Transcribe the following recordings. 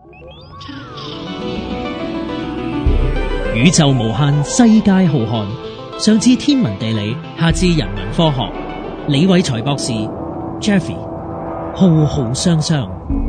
宇宙無限，世界浩瀚，上至天文地理，下至人文科學。李偉才博士 Jeffy 浩浩雙雙。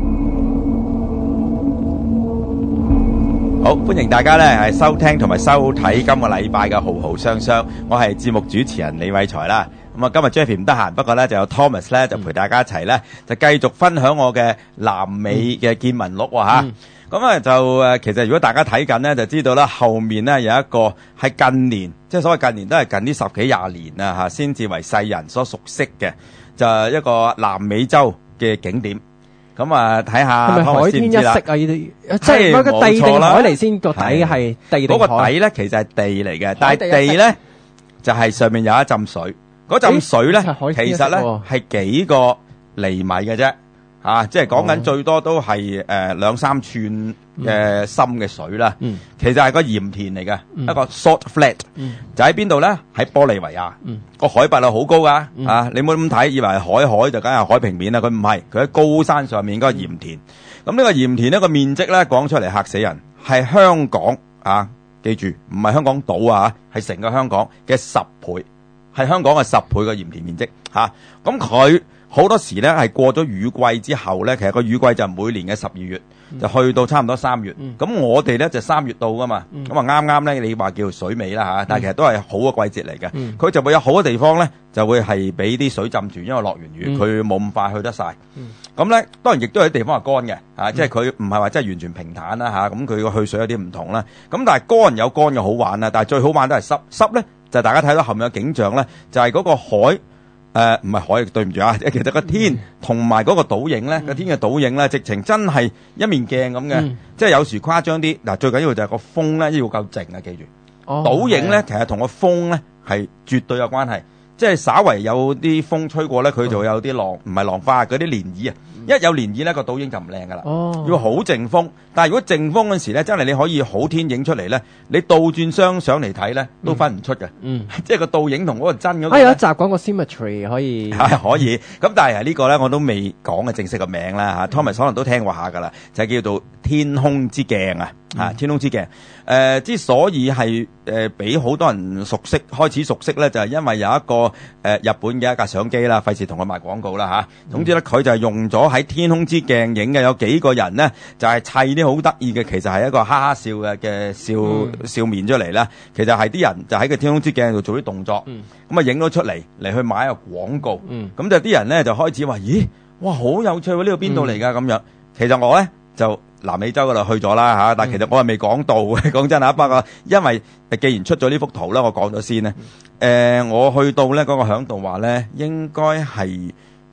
好，歡迎大家咧係收聽同埋收睇今個禮拜嘅浩浩雙雙，我係節目主持人李偉才啦。咁啊，今日 Jeffy 唔得閒，不過咧就有 Thomas 咧就陪大家一齊咧就繼續分享我嘅南美嘅見聞錄喎吓。咁啊就其實如果大家睇緊咧，就知道啦，後面咧有一個係近年，即係所謂近年都係近呢10幾20年啊吓，先至為世人所熟悉嘅，就係一個南美洲嘅景點。咁啊，睇下係咪海天一色啊？呢啲即係嗰個地定海嚟先，個底係地定海。 嗰個底咧其實係地嚟嘅，但係地咧就係上面有一浸水。嗰浸水咧其實咧係幾個厘米嘅啫，即係講緊最多都係2-3寸嘅深嘅水啦。其實係個鹽田嚟嘅，一個 salt flat，就喺邊度咧？喺玻利維亞，個海拔係好高噶，你冇咁睇，以為係海就梗係海平面啦，佢唔係，佢喺高山上面嗰個鹽田。咁呢個鹽田呢個面積咧講出嚟嚇死人，係香港啊，記住唔係香港島啊，係成個香港嘅10倍。係香港嘅10倍嘅鹽田面積嚇，咁佢好多時咧係過咗雨季之後咧，其實個雨季就每年嘅12月，就去到差唔多3月。咁我哋咧就3月到噶嘛，咁啊啱啱咧你話叫水尾啦嚇，但係其實都係好嘅季節嚟嘅。佢就會有好嘅地方咧，就會係俾啲水浸住，因為落完雨佢冇咁快去得晒。咁咧當然亦都有啲地方係乾嘅，即係佢唔係話真係完全平坦啦嚇，咁佢個去水有啲唔同啦。咁但係乾有乾嘅好玩啦，但係最好玩都係濕咧。就大家睇到後面嘅景象咧，就係嗰個海，唔係海，對唔住啊，其實個天同埋嗰個倒影咧，個天嘅倒影咧，直情真係一面鏡咁嘅，即係有時誇張啲。嗱，最緊要就係個風咧要夠靜啊，記住。倒影咧其實同個風咧係絕對有關係，即係稍為有啲風吹過咧，佢就會有啲浪，唔係浪花，嗰啲漣漪啊。一有漣漪咧，個倒影就唔靚噶啦。要好靜風，但係如果靜風嗰時咧，真係你可以好天影出嚟咧，你倒轉雙上嚟睇咧，都分唔出嘅。即係個倒影同嗰個真嗰個。 有一集講個 symmetry 可以。 可以。咁但係呢個咧，我都未講嘅正式嘅名啦嚇。Thomas 可能都聽過下㗎啦，就係叫做天空之鏡啊。天空之鏡。之所以係俾好多人開始熟悉咧，就係因為有一個日本嘅一架相機啦，費事同佢賣廣告啦嚇。總之咧，佢就係用咗喺天空之鏡影嘅，有幾個人呢，就係砌啲好得意嘅，其實係一個哈哈笑嘅笑面出嚟啦。其實係啲人就喺個天空之鏡度做啲動作，咁啊影咗出嚟去買一個廣告。咁就啲人咧就開始話：咦，哇，好有趣喎！呢個邊度嚟㗎？咁樣其實我咧就南美洲嗰度去咗啦嚇，但係其實我係未講到嘅，講真啊。不過因為既然出咗呢幅圖咧，我講咗先咧。我去到咧嗰個響度話咧，應該係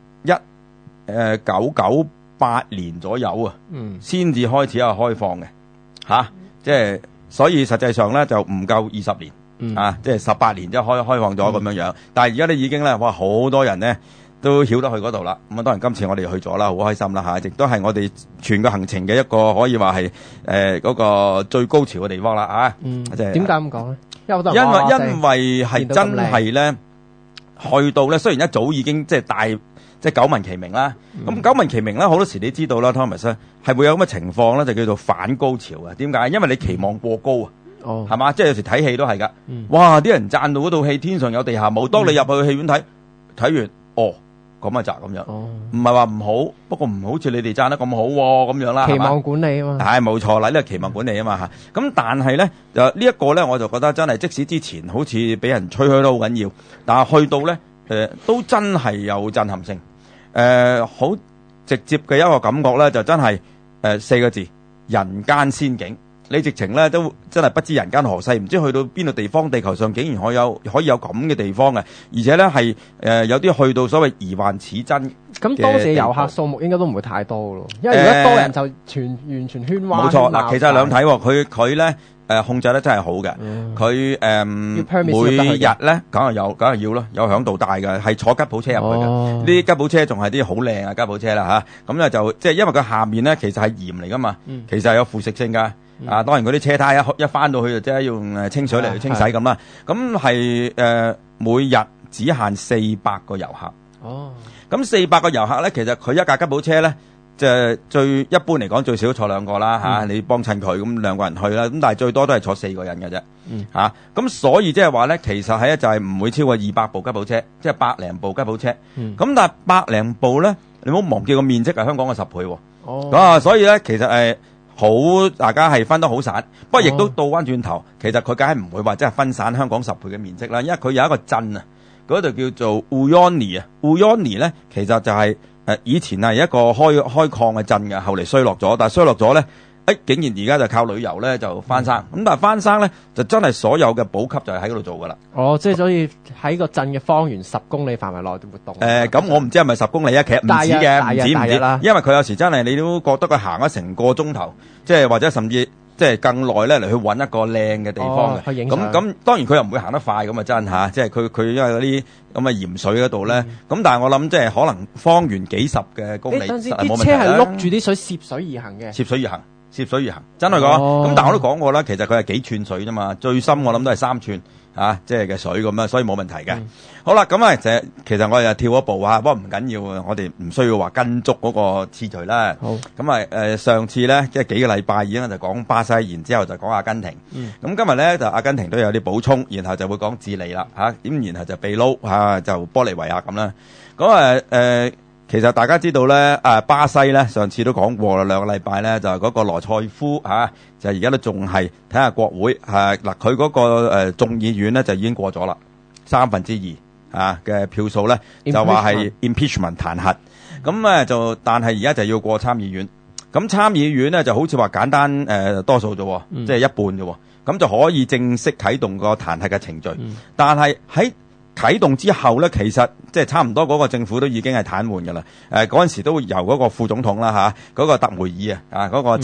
1998年左右啊，先至開始有開放嘅即係所以實際上咧就唔夠20年即係18年即係開放咗咁樣樣。但係而家咧已經咧，哇，好多人咧都曉得去嗰度啦。咁啊，當然今次我哋去咗啦，好開心啦嚇，亦都係我哋全個行程嘅一個可以話係嗰個最高潮嘅地方啦即係點解咁講咧？因為係真係咧去到咧，雖然一早已經即係久聞其名啦。咁久聞其名咧，好多時你知道啦 ，Thomas 咧係會有咁嘅情況咧，就叫做反高潮啊。點解？因為你期望過高啊，係嘛？即係有時睇戲都係噶。哇！啲人讚到嗰套戲天上有地下冇，當你入去戲院睇完，咁啊咁樣，唔係話唔好，不過唔好似你哋讚得咁好咁樣啦。期望管理啊嘛，係冇錯啦，呢個期望管理啊嘛嚇。咁但係咧，就呢一個咧，我就覺得真係，即使之前好似俾人吹噓得好緊要，但係去到咧，都真係有震撼性。好直接嘅一個感覺咧，就真係4個字：人間仙境。你直情咧都真係不知人間何世，唔知去到邊度地方，地球上竟然可以有咁嘅地方嘅，而且咧係有啲去到所謂疑幻似真。咁當時遊客數目應該都唔會太多咯，因為如果多人就完全喧嘩。冇錯嗱，其實兩睇喎，佢咧控制得真係好嘅，佢每日咧梗係要咯，有響度帶嘅，係坐吉普車入去嘅。呢啲吉普車仲係啲好靚嘅吉普車啦嚇，咁咧就即係因為佢下面咧其實係鹽嚟噶嘛，其實係有腐蝕性㗎。當然嗰啲車胎一翻到去就即係要用清水嚟去清洗咁啦。咁係每日只限400個遊客。咁400個遊客咧，其實佢一架吉普車咧即係最一般嚟講最少坐2個啦嚇，你幫襯佢咁2個人去啦，咁但係最多都係坐4個人嘅啫嚇。咁所以即係話咧，其實係咧就係唔會超過200部吉普車，即係100零部吉普車。咁但係100零部咧，你唔好忘記個面積係香港嘅10倍喎。所以咧其實好大家係分得好散，不過亦都倒翻轉頭，其實佢梗係唔會話即係分散香港10倍嘅面積啦，因為佢有一個鎮啊，嗰度叫做 Uyuni 啊 ，Uyuni 咧其實就係以前係一個開礦嘅鎮嘅，後嚟衰落咗，但係衰落咗咧，竟然而家就靠旅遊咧就翻生，咁但係翻生咧就真係所有嘅補給就係喺嗰度做噶啦。 即係所以喺個鎮嘅方圓10公里範圍內嘅活動。 咁我唔知係咪10公里啊，其實唔止嘅，唔止啦，因為佢有時真係你都覺得佢行咗成個鐘頭，即係或者甚至即係更耐咧嚟去揾一個靚嘅地方嘅。咁當然佢又唔會行得快咁啊真嚇，即係佢因為嗰啲咁嘅鹽水嗰度咧，咁但係我諗即係可能方圓幾十嘅公里冇問題啦。啲車係碌住啲水涉水而行嘅。 涉水而行，真係講。咁但係我都講過啦，其實佢係幾寸水啫嘛，最深我諗都係3寸即係嘅水咁樣，所以冇問題嘅。好啦，咁其實我哋就跳一步不過唔緊要啊，我哋唔需要話跟足嗰個次序啦。好，咁上次咧即係幾個禮拜已經就講巴西，然之後就講阿根廷。咁今日咧就阿根廷都有啲補充，然後就會講智利啦咁然後就秘魯就玻利維亞咁啦。咁其實大家知道咧，巴西咧上次都講過啦，2個禮拜咧就係嗰個羅塞夫就而家都仲係睇下國會嗱，佢嗰個眾議院咧就已經過咗啦，2/3嘅票數咧就話係 impeachment 彈劾，咁但係而家就要過參議院，咁參議院咧就好似話簡單多數啫，即係一半啫，咁就可以正式啟動個彈劾嘅程序，但係喺啟動之後咧，其實即係差唔多嗰個政府都已經係癱瘓㗎啦。嗰陣時都由嗰個副總統啦嗰個特梅爾嗰個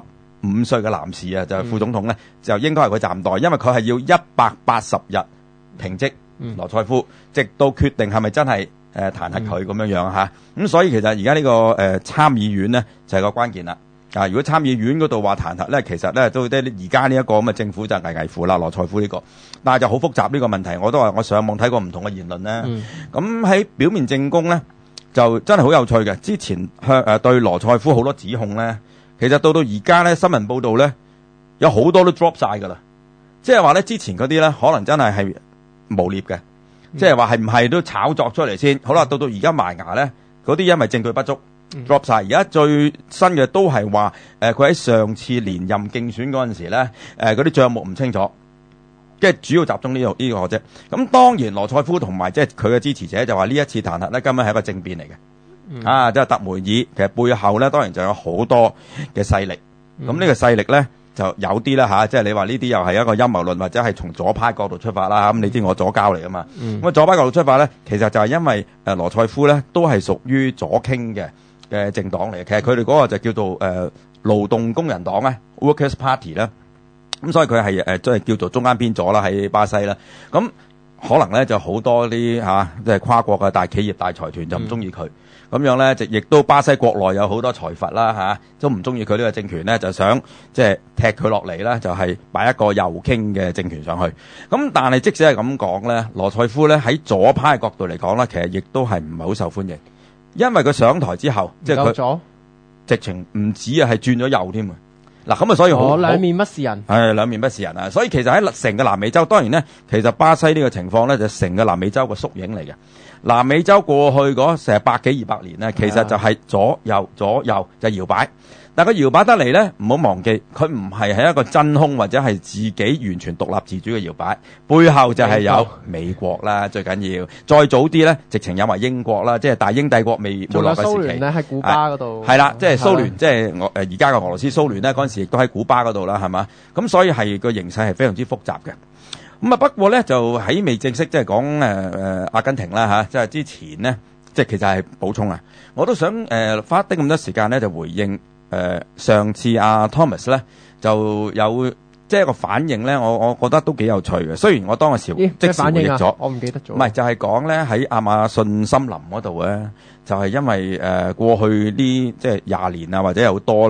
75歲嘅男士就係副總統咧，就應該係佢暫代，因為佢係要180日停職羅塞夫，直到決定係咪真係彈劾佢咁樣咁所以其實而家呢個參議院咧就係個關鍵啦。如果參議院嗰度話彈劾咧，其實咧都而家呢一個咁嘅政府就危乎啦，羅塞夫呢個，但係就好複雜呢個問題。我都話我上網睇過唔同嘅言論咧，咁喺表面證供咧就真係好有趣嘅。之前對羅塞夫好多指控咧，其實到而家咧新聞報道咧有好多都 drop 晒㗎啦，即係話咧之前嗰啲咧可能真係誣衊嘅，即係話係唔係都炒作出嚟先。好啦，到而家埋牙咧，嗰啲因為證據不足。drop 晒，而家最新嘅都係話佢喺上次連任競選嗰陣時咧，嗰啲帳目唔清楚，即係主要集中呢個啫。咁當然羅塞夫同埋即係佢嘅支持者就話呢一次彈劾咧根本係一個政變嚟嘅，即係特梅爾其實背後咧當然就有好多嘅勢力，咁呢個勢力咧就有啲啦即係你話呢啲又係一個陰謀論或者係從左派角度出發啦，咁你知我左膠嚟噶嘛，咁左派角度出發咧，其實就係因為羅塞夫咧都係屬於左傾嘅政黨嚟嘅，其實佢哋嗰個就叫做勞動工人黨Workers' Party 啦，咁所以佢係即係叫做中間偏左啦喺巴西啦，咁可能咧就好多啲即係跨國嘅大企業大財團就唔中意佢，咁樣咧就亦都巴西國內有好多財閥啦都唔中意佢呢個政權咧，就想即係踢佢落嚟咧，就係擺一個右傾嘅政權上去。咁但係即使係咁講咧，羅塞夫咧喺左派角度嚟講咧，其實亦都係唔係好受歡迎。因為佢上台之後，即係佢直情唔止係轉咗右添啊！嗱咁所以兩面不是人， 係兩面不是人啊！所以其實喺成個南美洲，當然咧，其實巴西呢個情況咧就成個南美洲個縮影嚟嘅。南美洲過去嗰成100幾200年咧，其實就係左右就搖擺。但佢搖擺得嚟咧，唔好忘記，佢唔係一個真空或者係自己完全獨立自主嘅搖擺，背後就係有美國啦，最緊要。再早啲咧，直情有埋英國啦，即係大英帝國未沒落嘅時期。 蘇聯咧喺古巴嗰度。 係啦，即係蘇聯，即係而家嘅俄羅斯蘇聯咧，嗰陣時亦都喺古巴嗰度啦，係嘛？咁所以係個形勢係非常之複雜嘅。咁不過咧就喺未正式即係講阿根廷啦即係之前呢，即係其實係補充啊，我都想花啲咁多時間咧就回應。上次阿 Thomas 咧就有即係一個反應咧，我覺得都幾有趣嘅。雖然我當時即時回憶咗， 我唔記得咗。 唔係就係講咧喺亞馬遜森林嗰度咧，就係因為過去呢即係20年啊或者有多咧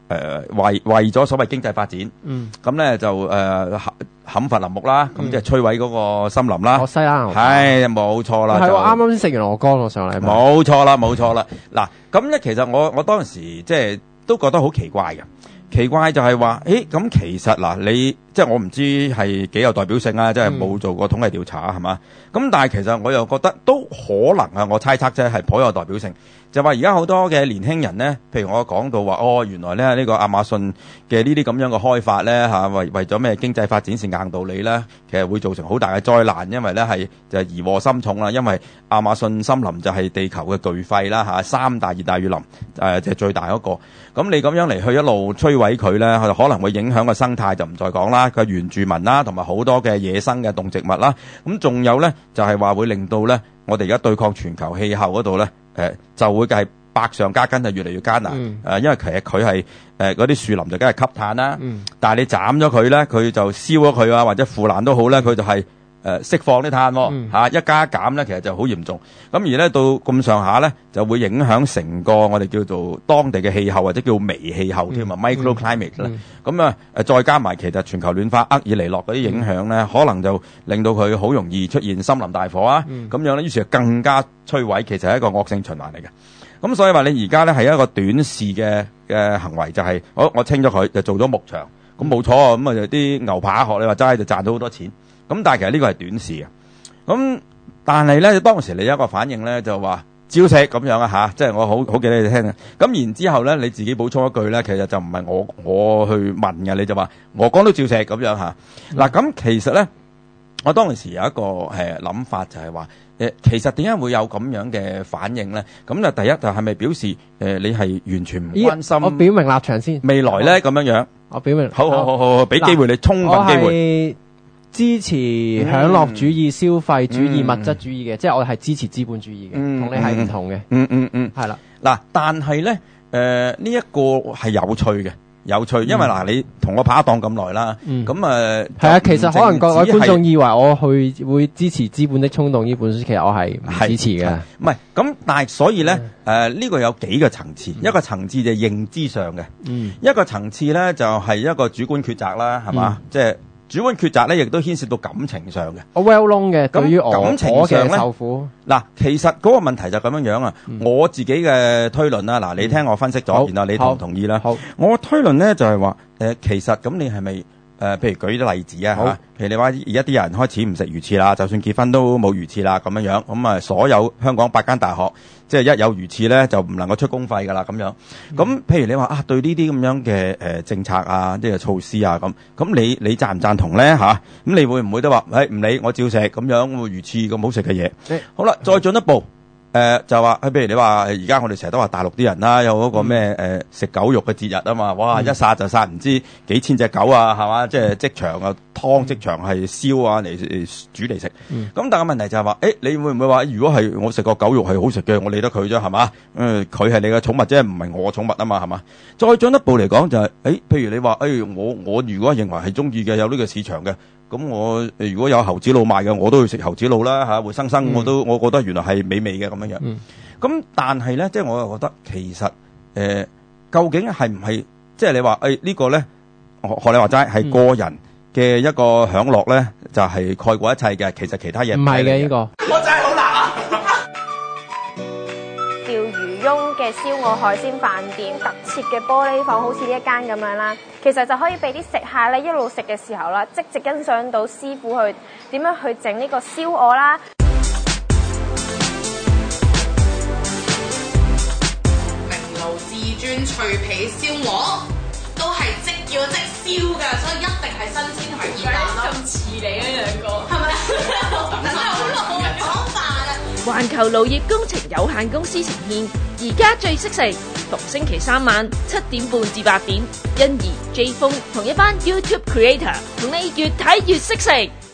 為咗所謂經濟發展，咁咧就砍伐林木啦，咁即係摧毀嗰個森林啦。 西蘭係冇錯啦。 係我啱啱先食完鵝肝，我上禮拜。 冇錯啦。嗱，咁咧其實我當時即係都覺得好奇怪嘅。奇怪就係話，咁其實嗱，你即係我唔知係幾有代表性啊，即係冇做過統計調查係嘛？咁但係其實我又覺得都可能啊，我猜測啫係頗有代表性。就話而家好多嘅年輕人咧，譬如我講到話，原來咧呢個亞馬遜嘅呢啲咁樣嘅開發咧為咗咩經濟發展是硬道理咧，其實會造成好大嘅災難，因為咧係就係疑禍深重啦。因為亞馬遜森林就係地球嘅巨肺啦三大熱帶雨林就係最大嗰個。咁你咁樣嚟去一路摧毀佢咧，可能會影響個生態就唔再講啦，佢原住民啦，同埋好多嘅野生嘅動植物啦。咁仲有咧就係話會令到咧我哋而家對抗全球氣候嗰度咧。就會係百上加斤，就越嚟越艱難。因為其實佢係嗰啲樹林就梗係吸碳啦。但係你斬咗佢咧，佢就燒咗佢啊，或者腐爛都好咧，佢就係釋放啲碳喎。一加一減咧，其實就好嚴重。咁而咧到咁上下咧，就會影響成個我哋叫做當地嘅氣候或者叫微氣候添啊 ，microclimate 啦。咁啊再加埋其實全球暖化厄爾尼諾嗰啲影響咧，可能就令到佢好容易出現森林大火啊。咁樣咧，於是就更加摧毀，其實係一個惡性循環嚟嘅。咁所以話你而家咧係一個短視嘅行為，就係我清咗佢就做咗牧場，咁冇錯啊。咁啊啲牛扒學你話齋就賺到好多錢。咁但係其實呢個係短視嘅。咁但係咧當時你有一個反應咧就話照食咁樣啊即係我好記得你聽啊。咁然之後咧你自己補充一句咧，其實就唔係我去問嘅，你就話鵝肝都照食咁樣嚇。嗱咁其實咧我當時有一個諗法就係話其實點解會有咁樣嘅反應咧？咁就第一就係咪表示你係完全唔關心？ 我表明立場先。未來咧咁樣樣。 我表明。 好，俾機會你充分機會。 支持享樂主義、消費主義、物質主義嘅，即係我係支持資本主義嘅，同你係唔同嘅。係啦。嗱，但係咧，呢一個係有趣嘅，因為嗱，你同我拍檔咁耐啦，咁係啊，其實可能各位觀眾以為我會支持《資本的衝動》呢本書，其實我係唔支持嘅。 唔係咁，但係所以咧，呢個有幾個層次，一個層次就係認知上嘅，一個層次咧就係一個主觀抉擇啦，係嘛，即係。主觀抉擇咧，亦都牽涉到感情上嘅。我 well known 嘅，對於感情上咧， 受苦。 嗱，其實嗰個問題就咁樣啊。我自己嘅推論啦，嗱，你聽我分析咗，然後你同唔同意啦？好，我推論咧就係話，其實咁你係咪譬如舉啲例子啊嚇？譬如你話而家啲人開始唔食魚翅啦，就算結婚都冇魚翅啦咁樣，咁啊所有香港8間大學，即係一有魚翅咧就唔能夠出公費㗎啦咁樣。咁譬如你話對呢啲咁樣嘅政策啊，即係措施啊咁你贊唔贊同咧嚇？咁你會唔會都話唔理我照食咁樣魚翅咁好食嘅嘢？好啦，再進一步。就話譬如你話而家我哋成日都話大陸啲人啦，有嗰個咩食狗肉嘅節日啊嘛，哇一殺就殺唔知幾千隻狗啊，係嘛？即係即場啊湯即場係燒啊嚟煮嚟食。咁但係問題就係話，你會唔會話如果係我食個狗肉係好食嘅，我理得佢啫係嘛？佢係你嘅寵物啫，唔係我寵物啊嘛係嘛？再進一步嚟講就係譬如你話我如果認為係中意嘅有呢個市場嘅。咁我如果有猴子腦賣嘅，我都會食猴子腦啦嚇，活生生我覺得原來係美味嘅咁樣。咁但係咧，即係我又覺得其實究竟係唔係即係你話呢個咧？學你話齋係個人嘅一個享樂咧，就係蓋過一切嘅。其實其他嘢唔係嘅呢個。我真係好難啊！ 釣魚翁嘅燒鵝海鮮飯店特設嘅玻璃房，好似呢一間咁樣啦。其實就可以俾啲食客咧一路食嘅時候啦，即時欣賞到師傅去點樣去整呢個燒鵝啦。 明爐至尊脆皮燒鵝都係即叫即燒㗎，所以一定係新鮮同埋熱辣咯。咁似你啊兩個，係咪？真係好老啊！講飯啊！ 環球農業工程有限公司呈現，而家最識食。逢星期3晚7點半至8點，欣宜 J 風同一班 YouTube Creator 同你越睇越識食。